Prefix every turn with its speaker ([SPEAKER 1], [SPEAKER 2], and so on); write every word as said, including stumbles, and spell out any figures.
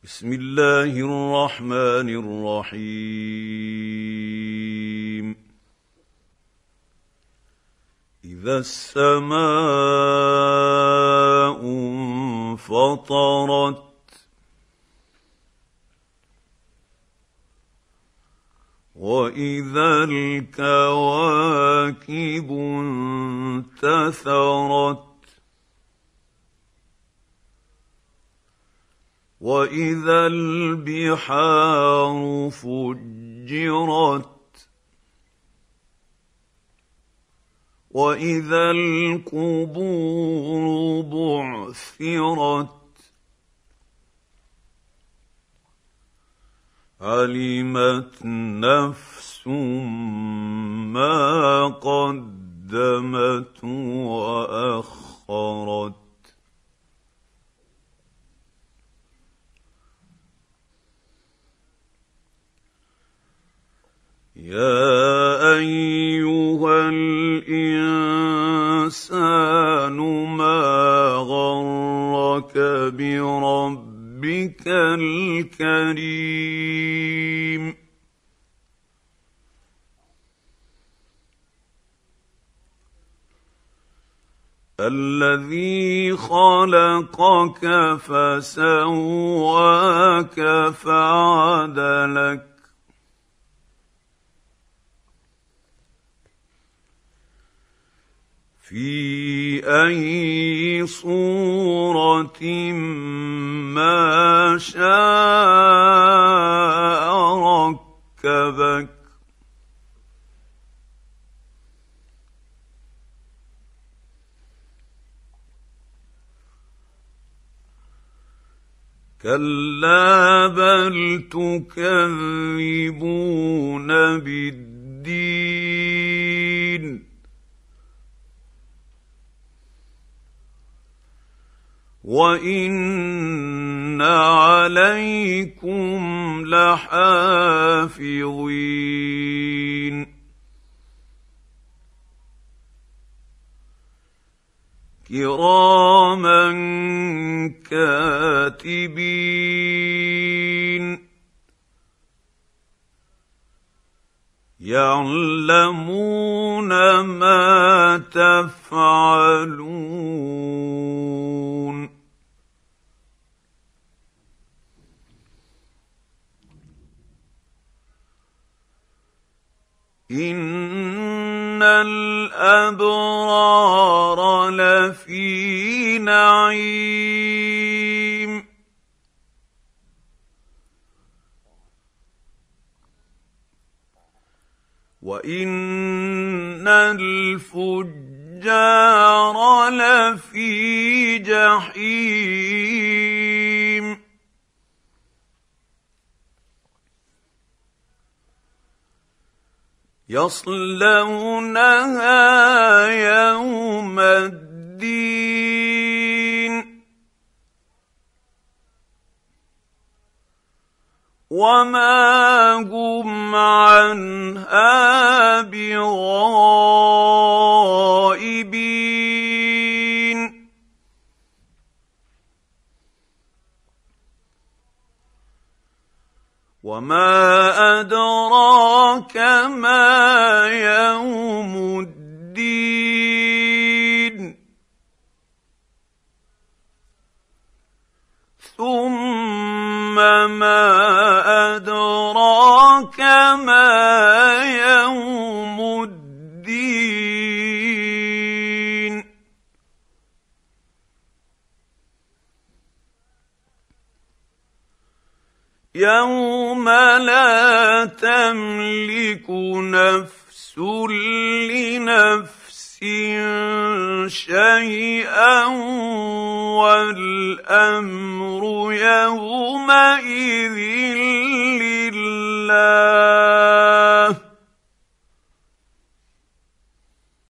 [SPEAKER 1] بسم الله الرحمن الرحيم. إذا السماء انفطرت وإذا الكواكب انتثرت وإذا البحار فجرت وإذا القبور بعثرت علمت نفس ما قدمت وأخرت. يا أيها الإنسان ما غرك بربك الكريم الذي خلقك فسواك فعدلك في أي صورة ما شاء ركبك كلا بل تكذبون بالدين وإن عليكم لحافظين كراما كاتبين يعلمون ما تفعلون. إن الأبرار لفي نعيم وإن الفجار لفي جحيم يصلونها يوم الدين وما هم عنها بغائبين وما أدراك ما يوم الدين ثم ما أدراك ما يوم الدين يوم لا تملك نفس لنفس شيئا والأمر يومئذ لله